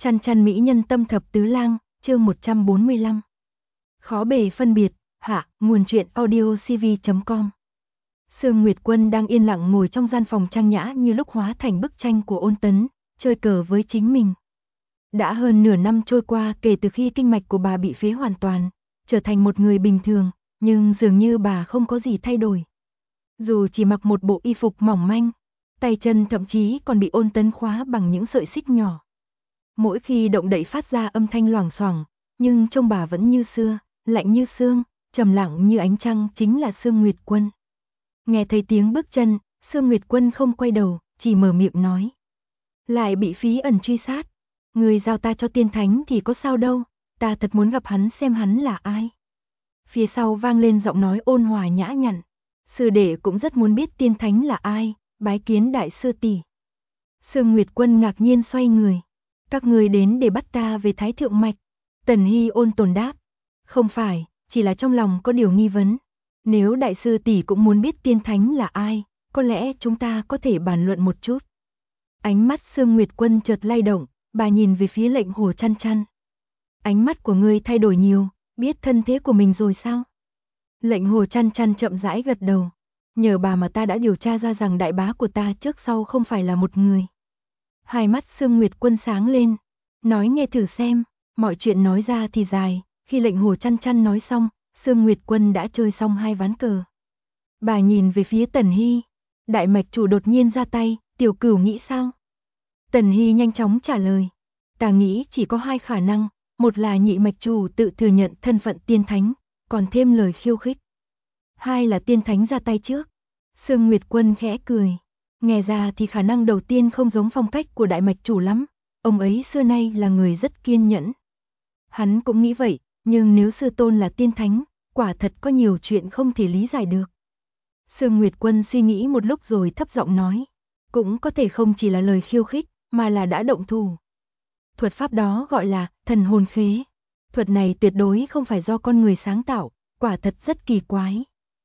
Chăn chăn mỹ nhân tâm thập tứ lang, chương 145. Khó bề phân biệt, hạ, nguồn truyện audio cv.com. Sương Nguyệt Quân đang yên lặng ngồi trong gian phòng trang nhã như lúc hóa thành bức tranh của Ôn Tấn, chơi cờ với chính mình. Đã hơn nửa năm trôi qua kể từ khi kinh mạch của bà bị phế hoàn toàn, trở thành một người bình thường, nhưng dường như bà không có gì thay đổi. Dù chỉ mặc một bộ y phục mỏng manh, tay chân thậm chí còn bị Ôn Tấn khóa bằng những sợi xích nhỏ. Mỗi khi động đậy phát ra âm thanh loảng xoảng, nhưng trông bà vẫn như xưa, lạnh như xương, trầm lặng như ánh trăng, chính là Sương Nguyệt Quân. Nghe thấy tiếng bước chân, Sương Nguyệt Quân không quay đầu, chỉ mở miệng nói. Lại bị Phí Ẩn truy sát. Người giao ta cho Tiên Thánh thì có sao đâu, ta thật muốn gặp hắn xem hắn là ai. Phía sau vang lên giọng nói ôn hòa nhã nhặn. Sư đệ cũng rất muốn biết Tiên Thánh là ai, bái kiến đại sư tỷ. Sương Nguyệt Quân ngạc nhiên xoay người. Các người đến để bắt ta về Thái Thượng Mạch. Tần Hy ôn tồn đáp. Không phải, chỉ là trong lòng có điều nghi vấn. Nếu đại sư tỷ cũng muốn biết Tiên Thánh là ai, có lẽ chúng ta có thể bàn luận một chút. Ánh mắt Sương Nguyệt Quân chợt lay động, bà nhìn về phía Lệnh Hồ Chăn Chăn. Ánh mắt của ngươi thay đổi nhiều, biết thân thế của mình rồi sao? Lệnh Hồ Chăn Chăn chậm rãi gật đầu. Nhờ bà mà ta đã điều tra ra rằng đại bá của ta trước sau không phải là một người. Hai mắt Sương Nguyệt Quân sáng lên. Nói nghe thử xem, mọi chuyện nói ra thì dài. Khi Lệnh Hồ Chăn Chăn nói xong, Sương Nguyệt Quân đã chơi xong 2 ván cờ. Bà nhìn về phía Tần Hy. Đại mạch chủ đột nhiên ra tay, Tiểu Cửu nghĩ sao? Tần Hy nhanh chóng trả lời. Ta nghĩ chỉ có 2 khả năng. Một là nhị mạch chủ tự thừa nhận thân phận Tiên Thánh, còn thêm lời khiêu khích. 2 là Tiên Thánh ra tay trước. Sương Nguyệt Quân khẽ cười. Nghe ra thì khả năng đầu tiên không giống phong cách của đại mạch chủ lắm. Ông ấy xưa nay là người rất kiên nhẫn. Hắn cũng nghĩ vậy, nhưng nếu sư tôn là Tiên Thánh, quả thật có nhiều chuyện không thể lý giải được. Sương Nguyệt Quân suy nghĩ một lúc rồi thấp giọng nói. Cũng có thể không chỉ là lời khiêu khích, mà là đã động thủ. Thuật pháp đó gọi là thần hồn khế. Thuật này tuyệt đối không phải do con người sáng tạo, quả thật rất kỳ quái.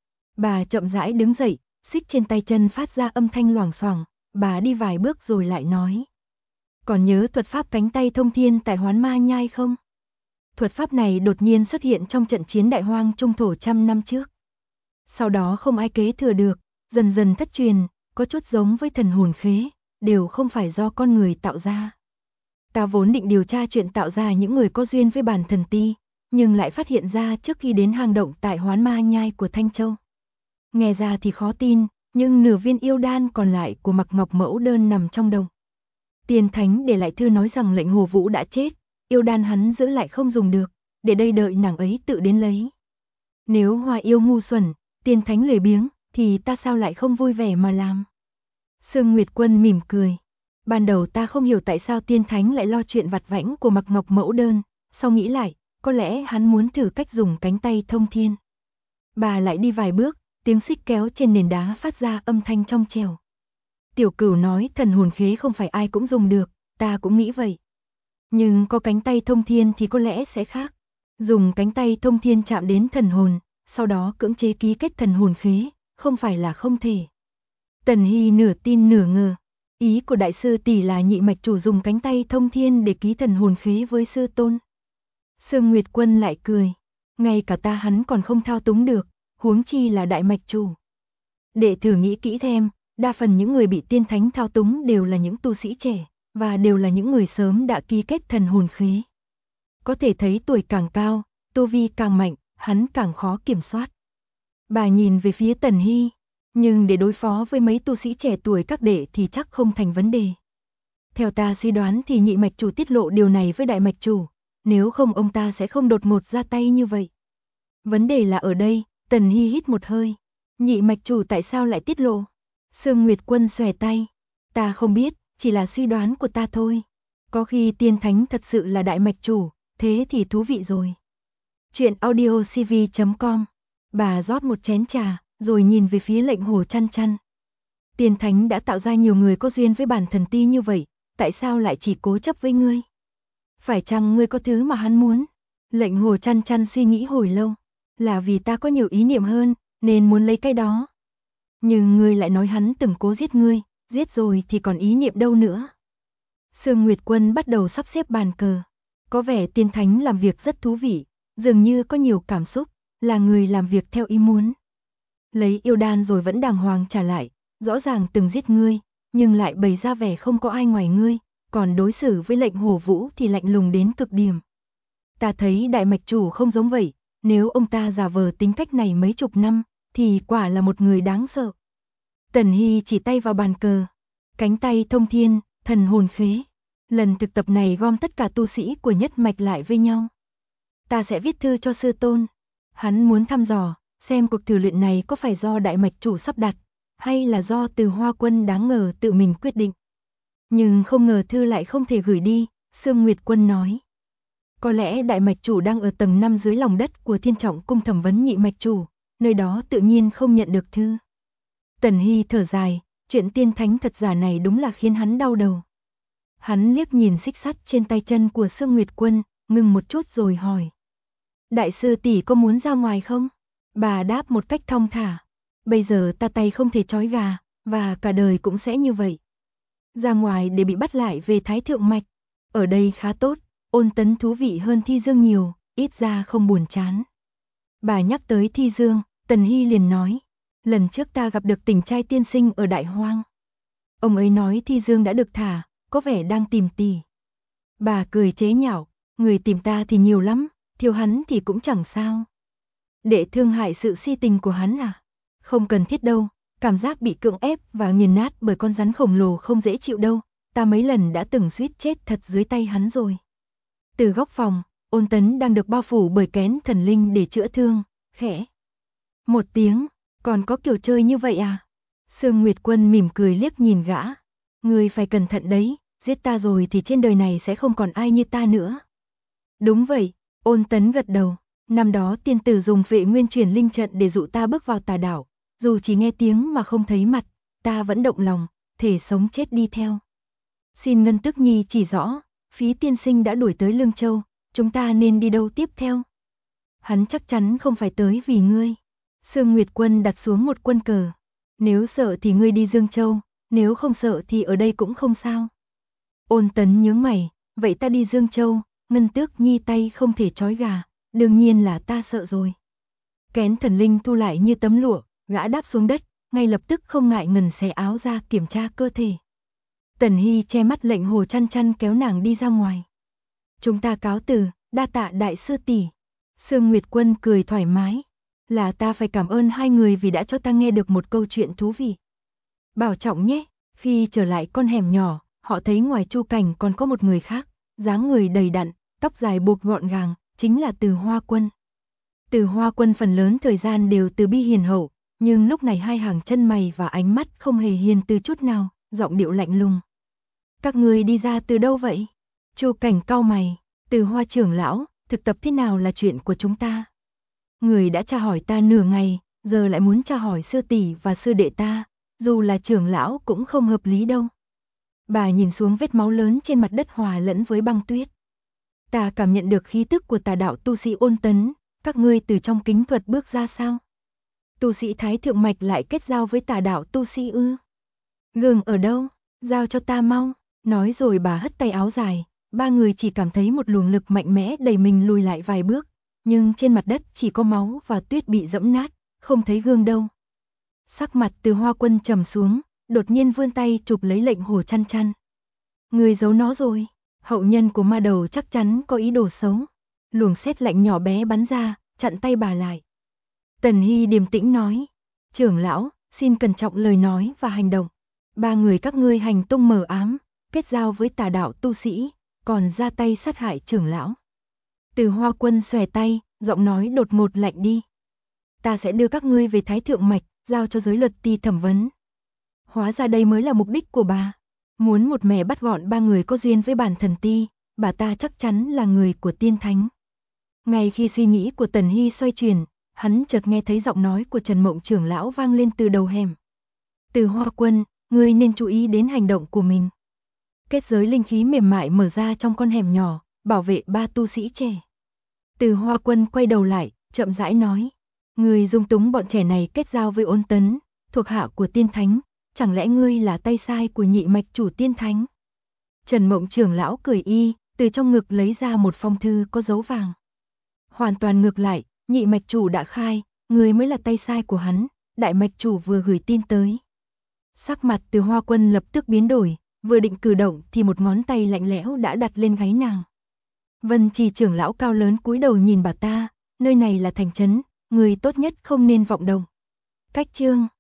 Bà chậm rãi đứng dậy, xích trên tay chân phát ra âm thanh loảng xoảng, bà đi vài bước rồi lại nói. Còn nhớ thuật pháp cánh tay thông thiên tại Hoán Ma Nhai không? Thuật pháp này đột nhiên xuất hiện trong trận chiến Đại Hoang Trung Thổ 100 năm trước. Sau đó không ai kế thừa được, dần dần thất truyền, có chút giống với thần hồn khế, đều không phải do con người tạo ra. Ta vốn định điều tra chuyện tạo ra những người có duyên với bản thần ti, nhưng lại phát hiện ra trước khi đến hang động tại Hoán Ma Nhai của Thanh Châu. Nghe ra thì khó tin, nhưng nửa viên yêu đan còn lại của Mặc Ngọc mẫu đơn nằm trong động. Tiên Thánh để lại thư nói rằng Lệnh Hồ Vũ đã chết, yêu đan hắn giữ lại không dùng được, để đây đợi nàng ấy tự đến lấy. Nếu Hoa yêu ngu xuẩn, Tiên Thánh lười biếng, thì ta sao lại không vui vẻ mà làm? Sương Nguyệt Quân mỉm cười. Ban đầu ta không hiểu tại sao Tiên Thánh lại lo chuyện vặt vãnh của Mặc Ngọc mẫu đơn, sau nghĩ lại, có lẽ hắn muốn thử cách dùng cánh tay thông thiên. Bà lại đi vài bước, tiếng xích kéo trên nền đá phát ra âm thanh trong trẻo. Tiểu Cửu nói thần hồn khế không phải ai cũng dùng được, ta cũng nghĩ vậy. Nhưng có cánh tay thông thiên thì có lẽ sẽ khác. Dùng cánh tay thông thiên chạm đến thần hồn, sau đó cưỡng chế ký kết thần hồn khế, không phải là không thể. Tần Hy nửa tin nửa ngờ. Ý của đại sư tỷ là nhị mạch chủ dùng cánh tay thông thiên để ký thần hồn khế với sư tôn. Sương Nguyệt Quân lại cười. Ngay cả ta hắn còn không thao túng được, huống chi là đại mạch chủ. Đệ thử nghĩ kỹ thêm, đa phần những người bị Tiên Thánh thao túng đều là những tu sĩ trẻ, và đều là những người sớm đã ký kết thần hồn khế. Có thể thấy tuổi càng cao, tu vi càng mạnh, hắn càng khó kiểm soát. Bà nhìn về phía Tần Hy, nhưng để đối phó với mấy tu sĩ trẻ tuổi các đệ thì chắc không thành vấn đề. Theo ta suy đoán thì nhị mạch chủ tiết lộ điều này với đại mạch chủ, nếu không ông ta sẽ không đột ngột ra tay như vậy. Vấn đề là ở đây. Tần Hy hít một hơi. Nhị mạch chủ tại sao lại tiết lộ? Sương Nguyệt Quân xòe tay. Ta không biết, chỉ là suy đoán của ta thôi. Có khi Tiên Thánh thật sự là đại mạch chủ, thế thì thú vị rồi. Chuyện audio cv.com. Bà rót một chén trà, rồi nhìn về phía Lệnh Hồ Chăn Chăn. Tiên Thánh đã tạo ra nhiều người có duyên với bản thần ti như vậy, tại sao lại chỉ cố chấp với ngươi? Phải chăng ngươi có thứ mà hắn muốn? Lệnh Hồ Chăn Chăn suy nghĩ hồi lâu. Là vì ta có nhiều ý niệm hơn, nên muốn lấy cái đó. Nhưng ngươi lại nói hắn từng cố giết ngươi, giết rồi thì còn ý niệm đâu nữa. Sương Nguyệt Quân bắt đầu sắp xếp bàn cờ. Có vẻ tiên thánh làm việc rất thú vị, dường như có nhiều cảm xúc, là người làm việc theo ý muốn. Lấy yêu đan rồi vẫn đàng hoàng trả lại, rõ ràng từng giết ngươi, nhưng lại bày ra vẻ không có ai ngoài ngươi, còn đối xử với lệnh Hổ Vũ thì lạnh lùng đến cực điểm. Ta thấy đại mạch chủ không giống vậy, nếu ông ta giả vờ tính cách này mấy chục năm, thì quả là một người đáng sợ. Tần Hy chỉ tay vào bàn cờ, cánh tay thông thiên, thần hồn khế. Lần thực tập này gom tất cả tu sĩ của nhất mạch lại với nhau. Ta sẽ viết thư cho sư tôn. Hắn muốn thăm dò, xem cuộc thử luyện này có phải do đại mạch chủ sắp đặt, hay là do Từ Hoa Quân đáng ngờ tự mình quyết định. Nhưng không ngờ thư lại không thể gửi đi, Sương Nguyệt Quân nói. Có lẽ đại mạch chủ đang ở tầng 5 dưới lòng đất của Thiên Trọng cung thẩm vấn nhị mạch chủ, nơi đó tự nhiên không nhận được thư. Tần Hy thở dài, chuyện tiên thánh thật giả này đúng là khiến hắn đau đầu. Hắn liếc nhìn xích sắt trên tay chân của Sương Nguyệt Quân, ngừng một chút rồi hỏi. Đại sư tỷ có muốn ra ngoài không? Bà đáp một cách thong thả. Bây giờ ta tay không thể trói gà, và cả đời cũng sẽ như vậy. Ra ngoài để bị bắt lại về Thái Thượng Mạch. Ở đây khá tốt, Ôn Tấn thú vị hơn Thi Dương nhiều, ít ra không buồn chán. Bà nhắc tới Thi Dương, Tần Hy liền nói. Lần trước ta gặp được Tình Trai tiên sinh ở Đại Hoang. Ông ấy nói Thi Dương đã được thả, có vẻ đang tìm tỷ. Bà cười chế nhạo, người tìm ta thì nhiều lắm, thiếu hắn thì cũng chẳng sao. Để thương hại sự si tình của hắn à? Không cần thiết đâu, cảm giác bị cưỡng ép và nghiền nát bởi con rắn khổng lồ không dễ chịu đâu, ta mấy lần đã từng suýt chết thật dưới tay hắn rồi. Từ góc phòng, Ôn Tấn đang được bao phủ bởi kén thần linh để chữa thương, khẽ. Một tiếng, còn có kiểu chơi như vậy à? Sương Nguyệt Quân mỉm cười liếc nhìn gã. Ngươi phải cẩn thận đấy, giết ta rồi thì trên đời này sẽ không còn ai như ta nữa. Đúng vậy, Ôn Tấn gật đầu. Năm đó tiên tử dùng Vệ Nguyên truyền linh trận để dụ ta bước vào Tà Đảo, dù chỉ nghe tiếng mà không thấy mặt, ta vẫn động lòng, thể sống chết đi theo. Xin Ngân Tức Nhi chỉ rõ, Phí tiên sinh đã đuổi tới Lương Châu, chúng ta nên đi đâu tiếp theo? Hắn chắc chắn không phải tới vì ngươi. Sương Nguyệt Quân đặt xuống một quân cờ. Nếu sợ thì ngươi đi Dương Châu, nếu không sợ thì ở đây cũng không sao. Ôn Tấn nhướng mày, vậy ta đi Dương Châu, Ngân Tước Nhi tay không thể trói gà, đương nhiên là ta sợ rồi. Kén thần linh thu lại như tấm lụa, gã đáp xuống đất, ngay lập tức không ngại ngần xé áo ra kiểm tra cơ thể. Tần Hy che mắt lệnh Hồ Chăn Chăn kéo nàng đi ra ngoài. Chúng ta cáo từ, đa tạ đại sư tỷ. Sương Nguyệt Quân cười thoải mái. Là ta phải cảm ơn hai người vì đã cho ta nghe được một câu chuyện thú vị. Bảo trọng nhé. Khi trở lại con hẻm nhỏ, họ thấy ngoài Chu Cảnh còn có một người khác, dáng người đầy đặn, tóc dài buộc gọn gàng, chính là Từ Hoa Quân. Từ Hoa Quân phần lớn thời gian đều từ bi hiền hậu, nhưng lúc này hai hàng chân mày và ánh mắt không hề hiền từ chút nào, giọng điệu lạnh lùng. Các người đi ra từ đâu vậy? Chu Cảnh cau mày. Từ Hoa trưởng lão, thực tập thế nào là chuyện của chúng ta. Người đã tra hỏi ta nửa ngày, giờ lại muốn tra hỏi sư tỷ và sư đệ ta, dù là trưởng lão cũng không hợp lý đâu. Bà nhìn xuống vết máu lớn trên mặt đất hòa lẫn với băng tuyết. Ta cảm nhận được khí tức của Tà Đạo tu sĩ Ôn Tấn, các ngươi từ trong kính thuật bước ra sao? Tu sĩ Thái Thượng Mạch lại kết giao với Tà Đạo tu sĩ ư? Gừng ở đâu? Giao cho ta mau. Nói rồi bà hất tay áo dài, ba người chỉ cảm thấy một luồng lực mạnh mẽ đẩy mình lùi lại vài bước, nhưng trên mặt đất chỉ có máu và tuyết bị dẫm nát, không thấy gương đâu. Sắc mặt Từ Hoa Quân trầm xuống, đột nhiên vươn tay chụp lấy lệnh Hồ Chăn Chăn. Người giấu nó rồi, hậu nhân của ma đầu chắc chắn có ý đồ xấu. Luồng sét lạnh nhỏ bé bắn ra, chặn tay bà lại. Tần Hy điềm tĩnh nói, trưởng lão, xin cẩn trọng lời nói và hành động. Ba người các ngươi hành tung mờ ám, kết giao với Tà Đạo tu sĩ, còn ra tay sát hại trưởng lão. Từ Hoa Quân xòe tay, giọng nói đột ngột lạnh đi. Ta sẽ đưa các ngươi về Thái Thượng Mạch, giao cho giới luật ti thẩm vấn. Hóa ra đây mới là mục đích của bà. Muốn một mẻ bắt gọn ba người có duyên với bản thần ti, bà ta chắc chắn là người của tiên thánh. Ngay khi suy nghĩ của Tần Hy xoay chuyển, hắn chợt nghe thấy giọng nói của Trần Mộng trưởng lão vang lên từ đầu hẻm. Từ Hoa Quân, ngươi nên chú ý đến hành động của mình. Kết giới linh khí mềm mại mở ra trong con hẻm nhỏ, bảo vệ ba tu sĩ trẻ. Từ Hoa Quân quay đầu lại, chậm rãi nói. Ngươi dung túng bọn trẻ này kết giao với Ôn Tấn, thuộc hạ của tiên thánh, chẳng lẽ ngươi là tay sai của nhị mạch chủ tiên thánh? Trần Mộng trưởng lão cười y, từ trong ngực lấy ra một phong thư có dấu vàng. Hoàn toàn ngược lại, nhị mạch chủ đã khai, người mới là tay sai của hắn, đại mạch chủ vừa gửi tin tới. Sắc mặt Từ Hoa Quân lập tức biến đổi, vừa định cử động thì một ngón tay lạnh lẽo đã đặt lên gáy nàng. Vân Trì trưởng lão cao lớn cúi đầu nhìn bà ta, nơi này là thành trấn, người tốt nhất không nên vọng động. Cách chương